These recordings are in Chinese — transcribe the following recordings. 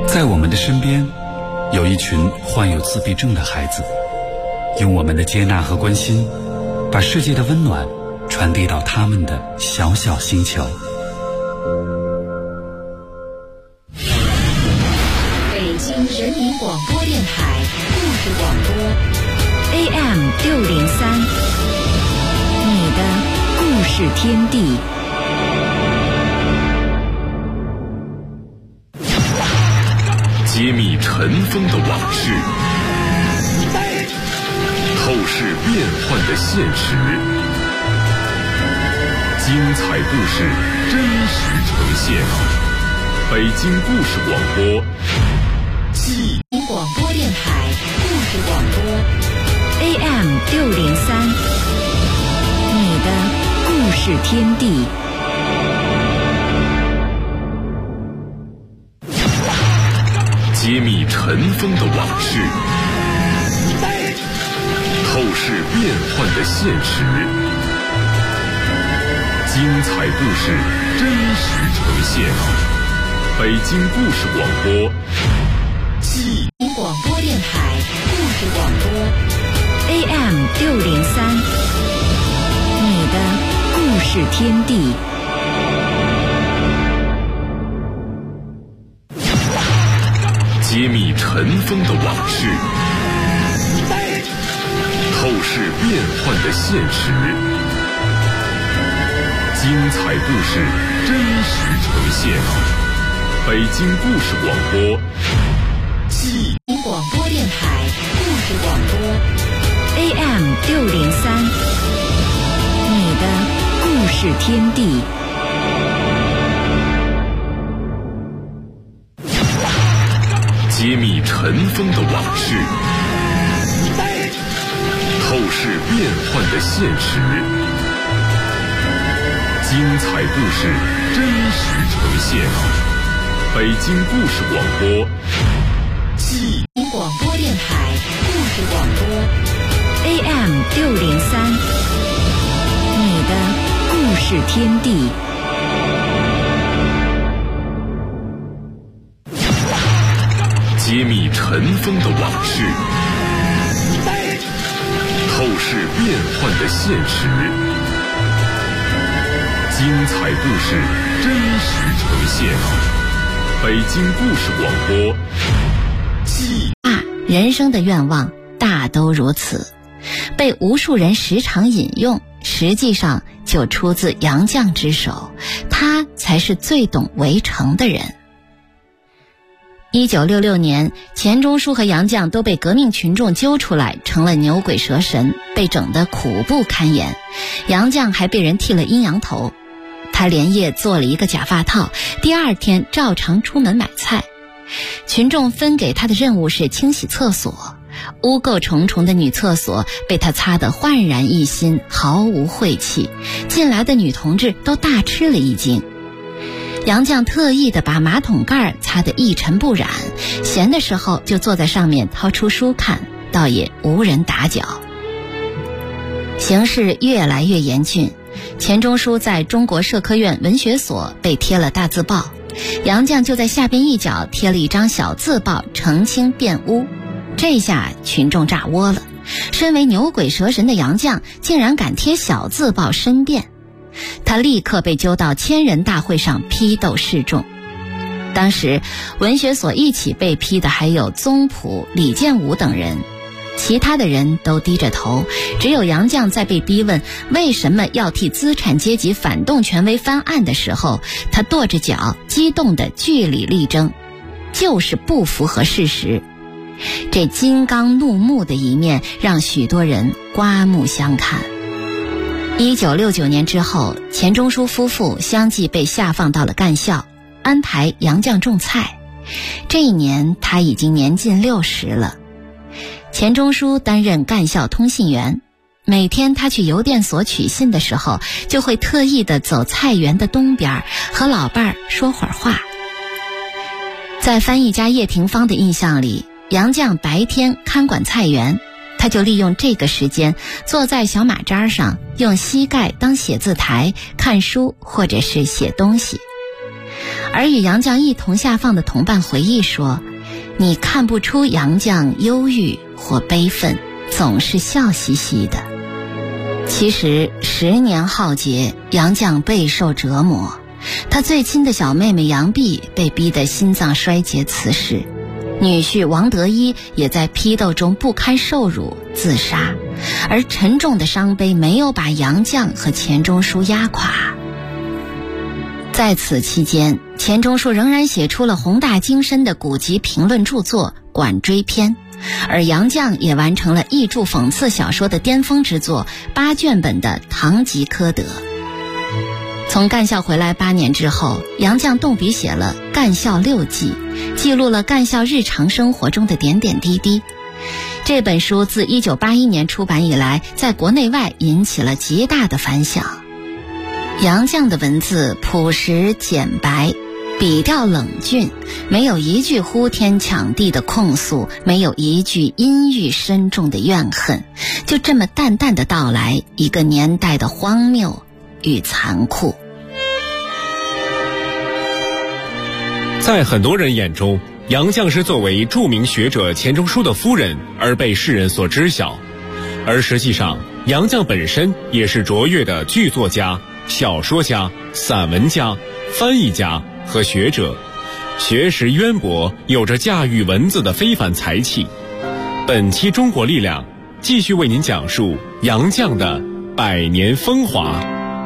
在我们的身边，有一群患有自闭症的孩子，用我们的接纳和关心，把世界的温暖传递到他们的小小星球。 北京人民广播电台故事广播 AM603，你的故事天地。 揭秘尘封的往事，透视变幻的现实，精彩故事真实呈现。北京故事广播，记忆广播电台故事广播 AM603，你的故事天地。 揭秘尘封的往事，透视变幻的现实，精彩故事真实呈现。北京故事广播，记忆广播电台故事广播 AM603，你的故事天地。 揭秘尘封的往事，透视变幻的现实，精彩故事真实呈现。北京故事广播，记忆广播电台故事广播 AM603，你的故事天地。 揭秘尘封的往事，透视变幻的现实，精彩故事真实呈现。北京故事广播，记忆广播电台故事广播 AM603，你的故事天地。 揭秘尘封的往事，透视变幻的现实，精彩故事真实呈现。北京故事广播，记忆人生的愿望大都如此，被无数人时常引用，实际上就出自杨绛之手，他才是最懂围城的人。1966年，钱钟书和杨绛都被革命群众揪出来，成了牛鬼蛇神，被整得苦不堪言。杨绛还被人剃了阴阳头，他连夜做了一个假发套，第二天照常出门买菜。群众分给他的任务是清洗厕所，污垢重重的女厕所被他擦得焕然一新，毫无晦气，进来的女同志都大吃了一惊。杨绛特意地把马桶盖擦得一尘不染，闲的时候就坐在上面掏出书看，倒也无人打搅。形势越来越严峻，钱钟书在中国社科院文学所被贴了大字报，杨绛就在下边一角贴了一张小字报澄清辩污。这下群众炸窝了，身为牛鬼蛇神的杨绛竟然敢贴小字报申辩，他立刻被揪到千人大会上批斗示众。当时文学所一起被批的还有宗璞、李建武等人，其他的人都低着头，只有杨绛在被逼问为什么要替资产阶级反动权威翻案的时候，他跺着脚激动地据理力争，就是不符合事实。这金刚怒目的一面让许多人刮目相看。1969年之后，钱钟书夫妇相继被下放到了干校，安排杨绛种菜。这一年他已经年近60了。钱钟书担任干校通信员，每天他去邮电所取信的时候，就会特意地走菜园的东边，和老伴儿说会儿话。在翻译家叶廷芳的印象里，杨绛白天看管菜园，他就利用这个时间坐在小马扎上，用膝盖当写字台看书或者是写东西。 而与杨绛一同下放的同伴回忆说，你看不出杨绛忧郁或悲愤，总是笑嘻嘻的。其实10年浩劫，杨绛备受折磨，他最亲的小妹妹杨碧被逼得心脏衰竭辞世，女婿王德一也在批斗中不堪受辱自杀，而沉重的伤悲没有把杨绛和钱钟书压垮。在此期间，钱钟书仍然写出了宏大精深的古籍评论著作《管锥篇》，而杨绛也完成了译著讽刺小说的巅峰之作8卷本的《堂吉诃德》。从干校回来8年之后，杨绛动笔写了《干校6记》，记录了干校日常生活中的点点滴滴。这本书自1981年出版以来，在国内外引起了极大的反响。杨绛的文字朴实简白，笔调冷峻，没有一句呼天抢地的控诉，没有一句阴郁深重的怨恨，就这么淡淡的道来一个年代的荒谬与残酷。 在很多人眼中，杨绛是作为著名学者钱钟书的夫人而被世人所知晓，而实际上杨绛本身也是卓越的剧作家、小说家、散文家、翻译家和学者，学识渊博，有着驾驭文字的非凡才气。本期中国力量继续为您讲述杨绛的100年风华。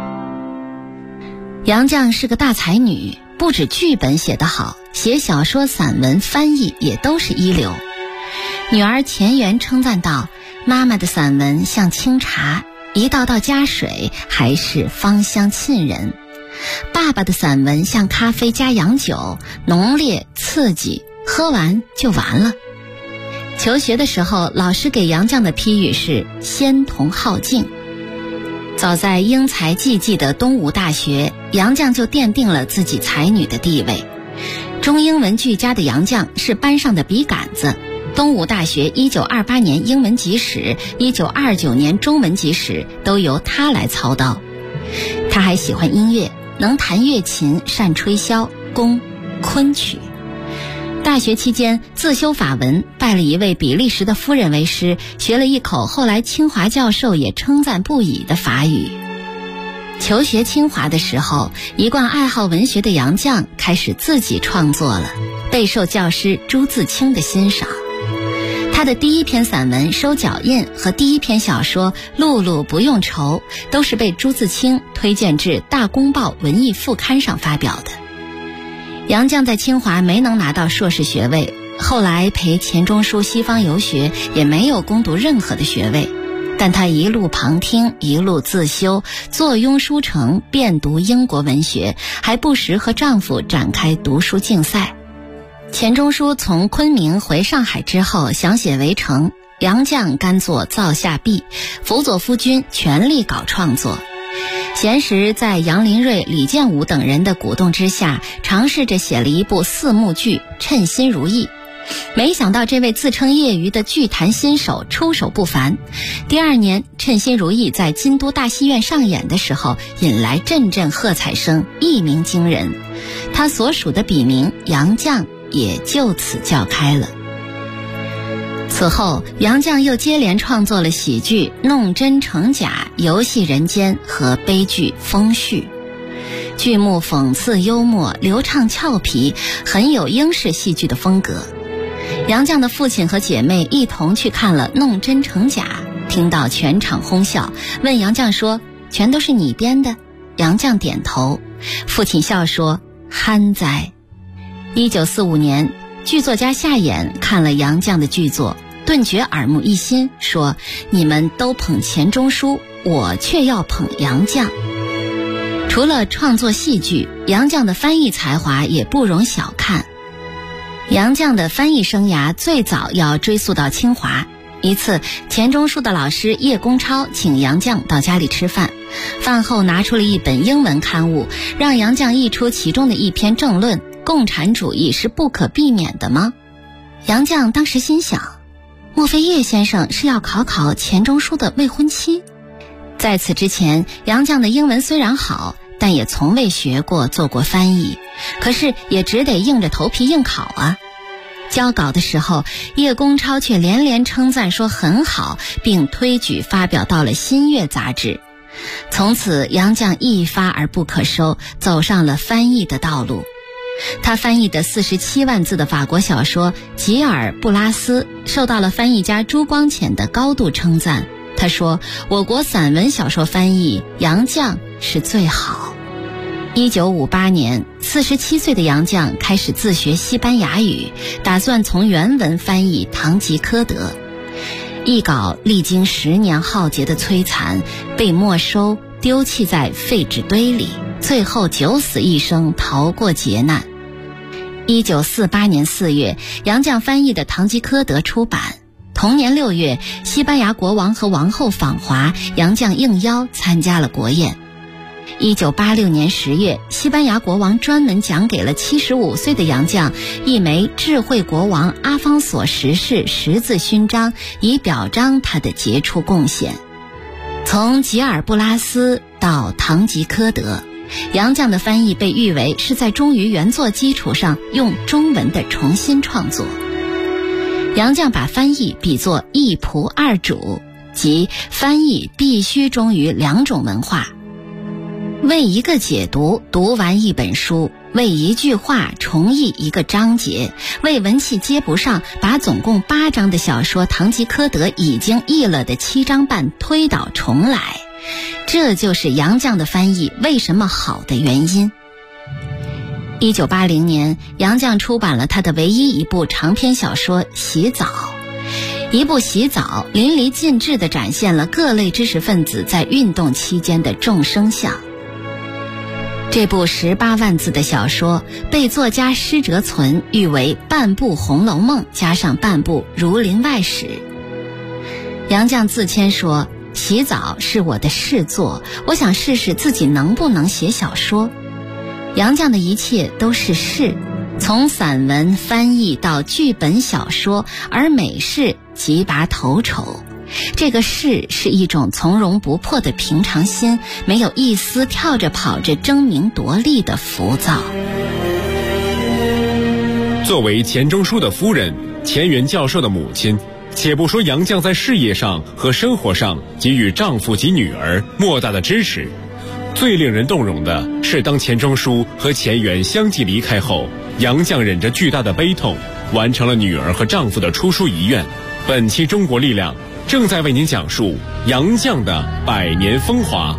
杨绛是个大才女，不止剧本写得好，写小说、散文、翻译也都是一流。女儿钱媛称赞道，妈妈的散文像清茶，一道道加水还是芳香沁人。爸爸的散文像咖啡加洋酒，浓烈刺激，喝完就完了。求学的时候，老师给杨绛的批语是仙童好静。早在英才济济的东吴大学，杨绛就奠定了自己才女的地位。中英文俱佳的杨绛是班上的笔杆子，东吴大学1928年英文集史、1929年中文集史都由她来操刀。她还喜欢音乐，能弹乐琴，善吹箫、宫、昆曲。大学期间自修法文，拜了一位比利时的夫人为师，学了一口后来清华教授也称赞不已的法语。求学清华的时候，一贯爱好文学的杨绛开始自己创作了，备受教师朱自清的欣赏。他的第一篇散文《收脚印》和第一篇小说《露露不用愁》都是被朱自清推荐至《大公报》文艺副刊上发表的。杨绛在清华没能拿到硕士学位，后来陪钱钟书西方游学，也没有攻读任何的学位，但她一路旁听，一路自修，坐拥书城，遍读英国文学，还不时和丈夫展开读书竞赛。钱钟书从昆明回上海之后，想写围城，杨绛甘做灶下婢，辅佐夫君全力搞创作。闲时在杨林瑞、李建武等人的鼓动之下，尝试着写了一部4幕剧《称心如意》。没想到这位自称业余的剧坛新手出手不凡。第2年，《称心如意》在京都大戏院上演的时候，引来阵阵喝彩声，一鸣惊人。他所属的笔名杨绛也就此叫开了。此后，杨绛又接连创作了喜剧《弄真成假》、游戏人间和悲剧《风絮》。剧目讽刺幽默，流畅俏皮，很有英式戏剧的风格。杨绛的父亲和姐妹一同去看了《弄真成假》，听到全场哄笑，问杨绛说：“全都是你编的？”杨绛点头，父亲笑说：“憨哉。”1945年，剧作家夏衍看了杨绛的剧作，顿觉耳目一新，说：“你们都捧钱钟书，我却要捧杨绛。”除了创作戏剧，杨绛的翻译才华也不容小看。杨绛的翻译生涯最早要追溯到清华。一次，钱钟书的老师叶公超请杨绛到家里吃饭，饭后拿出了一本英文刊物，让杨绛译出其中的一篇政论：共产主义是不可避免的吗？杨绛当时心想，莫非叶先生是要考钱钟书的未婚妻？在此之前，杨绛的英文虽然好， 但也从未学过做过翻译，可是也只得硬着头皮硬考啊。交稿的时候，叶公超却连连称赞说很好，并推举发表到了《新月》杂志。从此杨绛一发而不可收，走上了翻译的道路。他翻译的47万字的法国小说《吉尔布拉斯》受到了翻译家朱光潜的高度称赞。他说，我国散文小说翻译杨绛是最好。1958年，47岁的杨绛开始自学西班牙语，打算从原文翻译《堂吉诃德》。译稿历经10年浩劫的摧残，被没收，丢弃在废纸堆里，最后九死一生，逃过劫难。1948年4月，杨绛翻译的《堂吉诃德》出版。同年6月，西班牙国王和王后访华，杨绛应邀参加了国宴。1986年10月，西班牙国王专门奖给了75岁的杨绛一枚智慧国王阿方索10世十字勋章，以表彰他的杰出贡献。从吉尔布拉斯到堂吉诃德，杨绛的翻译被誉为是在忠于原作基础上用中文的重新创作。杨绛把翻译比作一仆二主，即翻译必须忠于两种文化。为一个解读读完一本书，为一句话重译一个章节，为文气接不上，把总共8章的小说《堂吉诃德》已经译了的7章半推倒重来。这就是杨绛的翻译为什么好的原因。1980年，杨绛出版了他的唯一一部长篇小说《洗澡》。一部《洗澡》淋漓尽致地展现了各类知识分子在运动期间的众生相。这部18万字的小说被作家施哲存誉为半部《红楼梦》加上半部《儒林外史》。杨绛自谦说，洗澡是我的试作，我想试试自己能不能写小说。杨绛的一切都是试，从散文翻译到剧本小说，而每试即拔头筹。这个试是一种从容不迫的平常心，没有一丝跳着跑着争名夺利的浮躁。 作为钱钟书的夫人，钱媛教授的母亲，且不说杨绛在事业上和生活上给予丈夫及女儿莫大的支持，最令人动容的是，当钱钟书和钱媛相继离开后，杨绛忍着巨大的悲痛，完成了女儿和丈夫的出书遗愿。本期中国力量正在为您讲述杨绛的100年风华。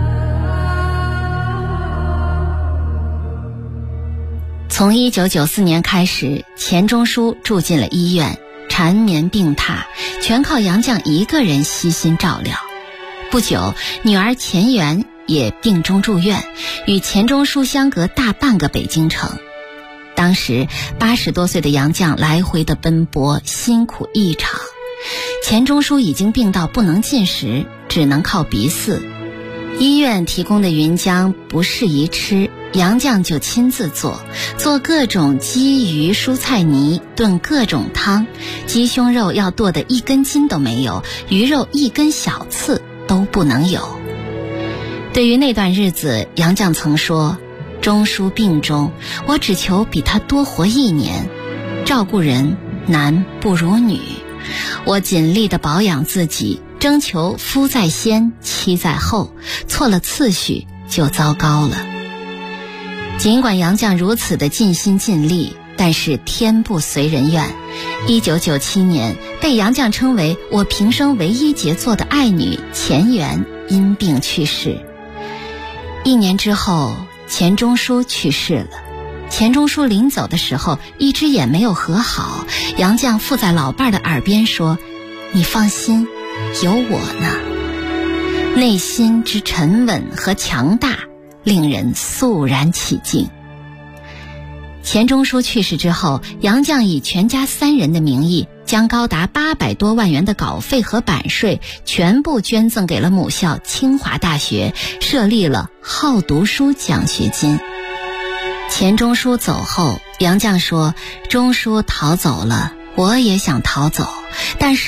从1994年开始，钱钟书住进了医院，缠绵病榻，全靠杨绛一个人悉心照料。不久，女儿钱媛也病中住院，与钱钟书相隔大半个北京城。当时80多岁的杨绛来回的奔波，辛苦异常。钱钟书已经病到不能进食，只能靠鼻饲。医院提供的云浆不适宜吃，杨绛就亲自做各种鸡鱼蔬菜泥，炖各种汤，鸡胸肉要剁得一根筋都没有，鱼肉一根小刺都不能有。对于那段日子，杨绛曾说，钟书病中，我只求比他多活1年。照顾人男不如女，我尽力地保养自己，征求夫在先妻在后，错了次序就糟糕了。尽管杨绛如此的尽心尽力，但是天不随人愿。1997年，被杨绛称为我平生唯一杰作的爱女钱媛因病去世。1年之后，钱钟书去世了。钱钟书临走的时候，一只眼没有合好，杨绛附在老伴的耳边说，你放心，有我呢。内心之沉稳和强大令人肃然起敬。钱钟书去世之后，杨绛以全家3人的名义，将高达800多万元的稿费和版税全部捐赠给了母校清华大学，设立了好读书奖学金。钱钟书走后，杨绛说，钟书逃走了，我也想逃走，但是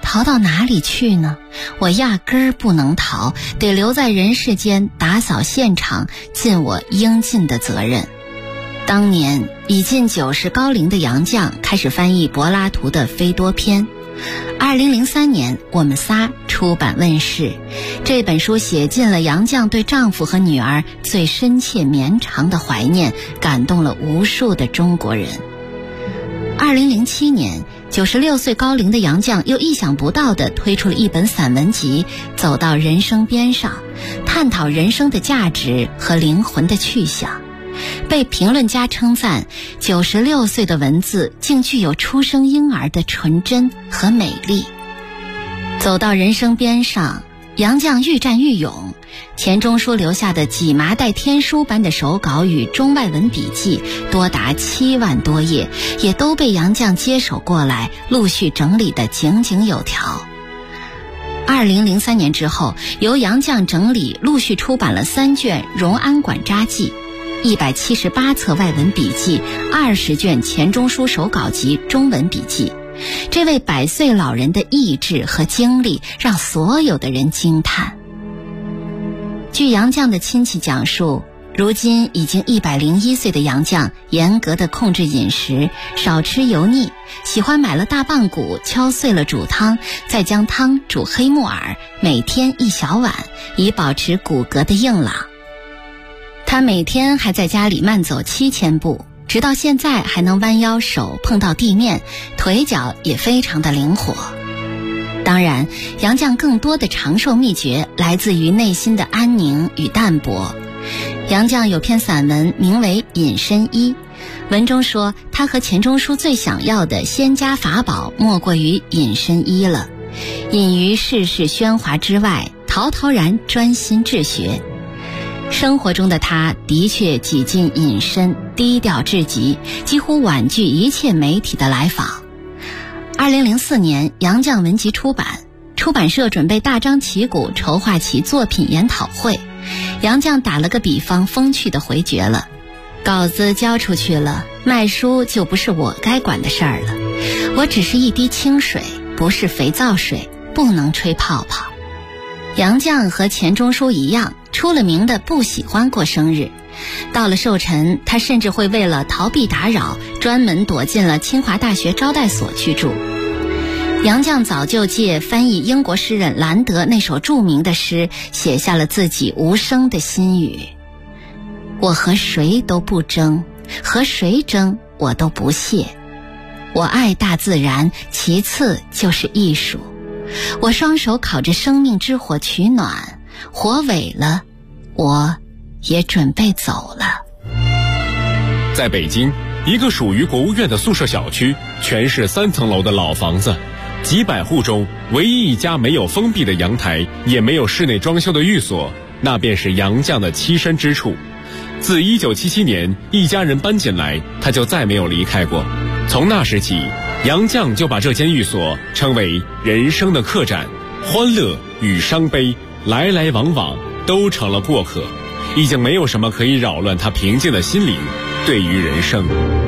逃到哪里去呢？我压根儿不能逃，得留在人世间打扫现场，尽我应尽的责任。当年已近90高龄的杨绛开始翻译柏拉图的《斐多篇》。2003年，我们仨出版问世。这本书写尽了杨绛对丈夫和女儿最深切绵长的怀念，感动了无数的中国人。2007年，96岁高龄的杨绛又意想不到地推出了一本散文集《走到人生边上》，探讨人生的价值和灵魂的去向。被评论家称赞，96岁的文字竟具有出生婴儿的纯真和美丽。走到人生边上，杨绛愈战愈勇，钱钟书留下的几麻袋天书般的手稿与中外文笔记多达7万多页，也都被杨绛接手过来，陆续整理得井井有条。2003年之后，由杨绛整理陆续出版了3卷《荣安馆札记》，178册外文笔记，20卷钱钟书手稿集中文笔记。这位100岁老人的意志和精力让所有的人惊叹。据杨绛的亲戚讲述，如今已经101岁的杨绛严格地控制饮食，少吃油腻，喜欢买了大棒骨敲碎了煮汤，再将汤煮黑木耳，每天1小碗，以保持骨骼的硬朗。他每天还在家里慢走7000步，直到现在还能弯腰手碰到地面，腿脚也非常的灵活。当然，杨绛更多的长寿秘诀来自于内心的安宁与淡泊。杨绛有篇散文名为《隐身衣》，文中说他和钱钟书最想要的仙家法宝莫过于隐身衣了，隐于世事喧哗之外，陶陶然专心治学。生活中的他的确几近隐身，低调至极，几乎婉拒一切媒体的来访。2004年，杨绛文集出版，出版社准备大张旗鼓筹划起作品研讨会。杨绛打了个比方，风趣地回绝了：稿子交出去了，卖书就不是我该管的事儿了。我只是一滴清水，不是肥皂水，不能吹泡泡。杨绛和钱钟书一样，出了名的不喜欢过生日。到了寿辰，他甚至会为了逃避打扰，专门躲进了清华大学招待所居住。杨绛早就借翻译英国诗人兰德那首著名的诗，写下了自己无声的心语：我和谁都不争，和谁争我都不屑。我爱大自然，其次就是艺术。我双手烤着生命之火取暖，火萎了，我也准备走了。 在北京，一个属于国务院的宿舍小区，全是3层楼的老房子，几百户中唯一一家没有封闭的阳台，也没有室内装修的寓所，那便是杨绛的栖身之处。自1977年一家人搬进来，他就再没有离开过。从那时起，杨绛就把这间寓所称为人生的客栈，欢乐与伤悲来来往往都成了过客，已经没有什么可以扰乱他平静的心灵。对于人生，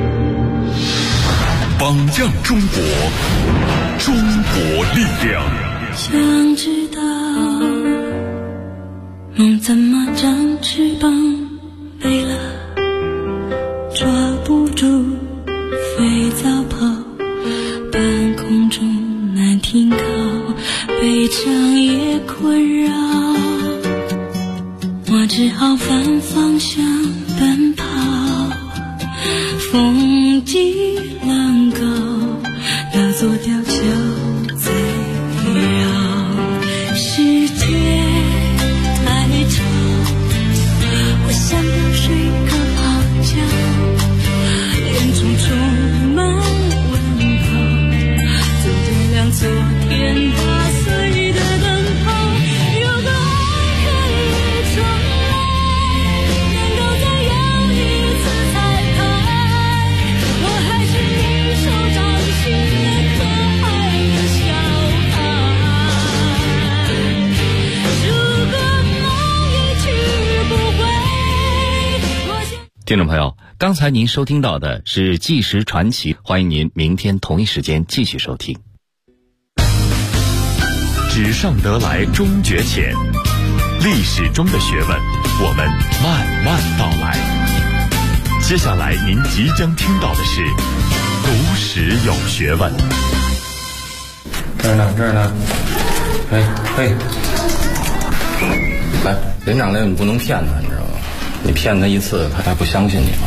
榜样中国，中国力量。 想知道梦怎么长翅膀飞了，抓不住飞早跑，半空中难停靠，悲伤也困扰，我只好反方向奔跑，风急浪高，那座吊桥在绕，世界太吵，我像流水可咆哮，眼中充满问号，走着辆昨天打碎的灯泡，有个爱可以重来，能够再要一次彩排，我还是你手掌心的可爱的小孩。如果梦一去不回，我想听众朋友，刚才您收听到的是纪实传奇，欢迎您明天同一时间继续收听。 纸上得来终觉浅，历史中的学问，我们慢慢道来。接下来您即将听到的是读史有学问。 这儿呢，嘿，来，连长来，你不能骗他，你知道吗？你骗他一次，他还不相信你吗？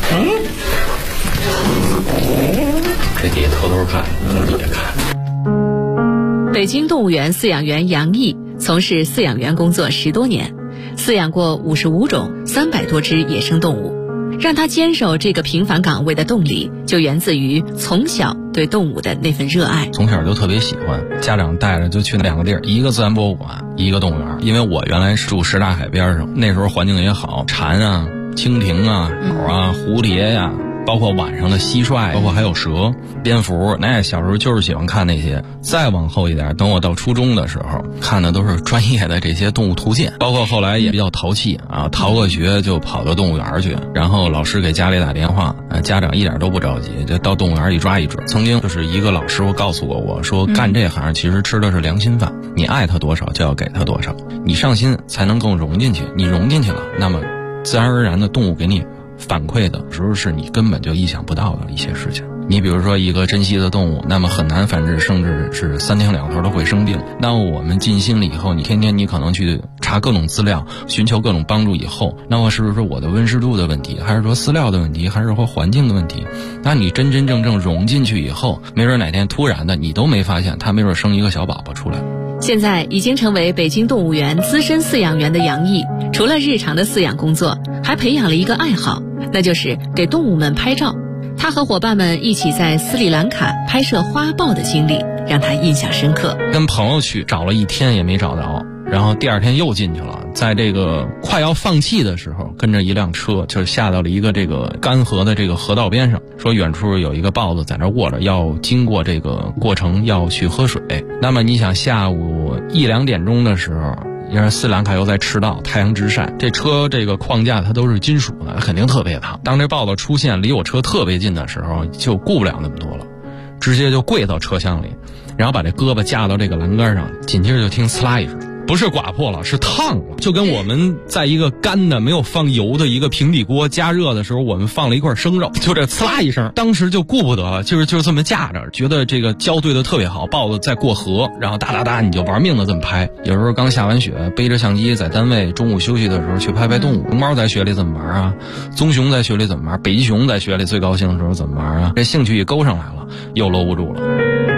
这底下偷偷看，你也看。 北京动物园饲养员杨毅从事饲养员工作10多年，饲养过55种300多只野生动物。让他坚守这个平凡岗位的动力，就源自于从小对动物的那份热爱。 从小就特别喜欢，家长带着就去2个地儿，一个自然博物馆，一个动物园。因为我原来是住什刹海边上，那时候环境也好，蝉啊、蜻蜓啊、鸟啊、蝴蝶呀，包括晚上的蟋蟀，包括还有蛇、蝙蝠，那小时候就是喜欢看那些。再往后一点，等我到初中的时候，看的都是专业的这些动物图鉴，包括后来也比较淘气啊，逃过学就跑到动物园去，然后老师给家里打电话，家长一点都不着急，就到动物园一抓一准。曾经就是一个老师傅告诉过我说，干这行其实吃的是良心饭，你爱他多少就要给他多少，你上心才能更融进去，你融进去了，那么自然而然的动物给你反馈的时候是你根本就意想不到的一些事情。你比如说一个珍稀的动物，那么很难繁殖，甚至是3天2头都会生病。那我们尽心了以后，你天天你可能去查各种资料，寻求各种帮助以后，那么是不是我的温湿度的问题，还是说饲料的问题，还是说环境的问题？那你真真正正融进去以后，没准哪天突然的你都没发现，它没准生一个小宝宝出来。 现在已经成为北京动物园资深饲养员的杨毅，除了日常的饲养工作，还培养了一个爱好，那就是给动物们拍照。他和伙伴们一起在斯里兰卡拍摄花豹的经历让他印象深刻。 跟朋友去找了1天也没找着，然后第2天又进去了，在这个快要放弃的时候，跟着一辆车就下到了一个这个干涸的这个河道边上，说远处有一个豹子在那卧着，要经过这个过程要去喝水。那么你想下午1、2点钟的时候，因为斯里兰卡又在赤道，太阳直晒，这车这个框架它都是金属的，肯定特别烫。当这豹子出现离我车特别近的时候，就顾不了那么多了，直接就跪到车厢里，然后把这胳膊架到这个栏杆上，紧接着就听呲啦一声，不是刮破了，是烫了，就跟我们在一个干的没有放油的一个平底锅加热的时候，我们放了一块生肉，就这呲啦一声，当时就顾不得了，就是这么架着，觉得这个胶对的特别好，豹子在过河，然后哒哒哒你就玩命的这么拍。有时候刚下完雪，背着相机在单位中午休息的时候去拍动物。熊猫在雪里怎么玩啊？棕熊在雪里怎么玩？北极熊在雪里最高兴的时候怎么玩啊？这兴趣一勾上来了，又搂不住了。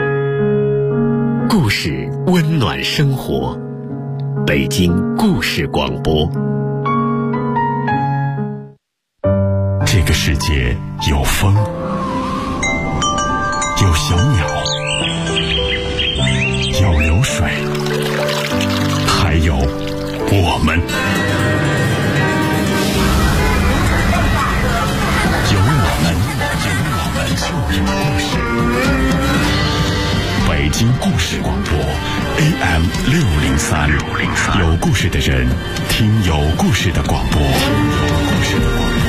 故事温暖生活，北京故事广播。这个世界有风，有小鸟，有流水，还有我们。有我们就是故事。北京故事广播 AM 603，有故事的人，听有故事的广播。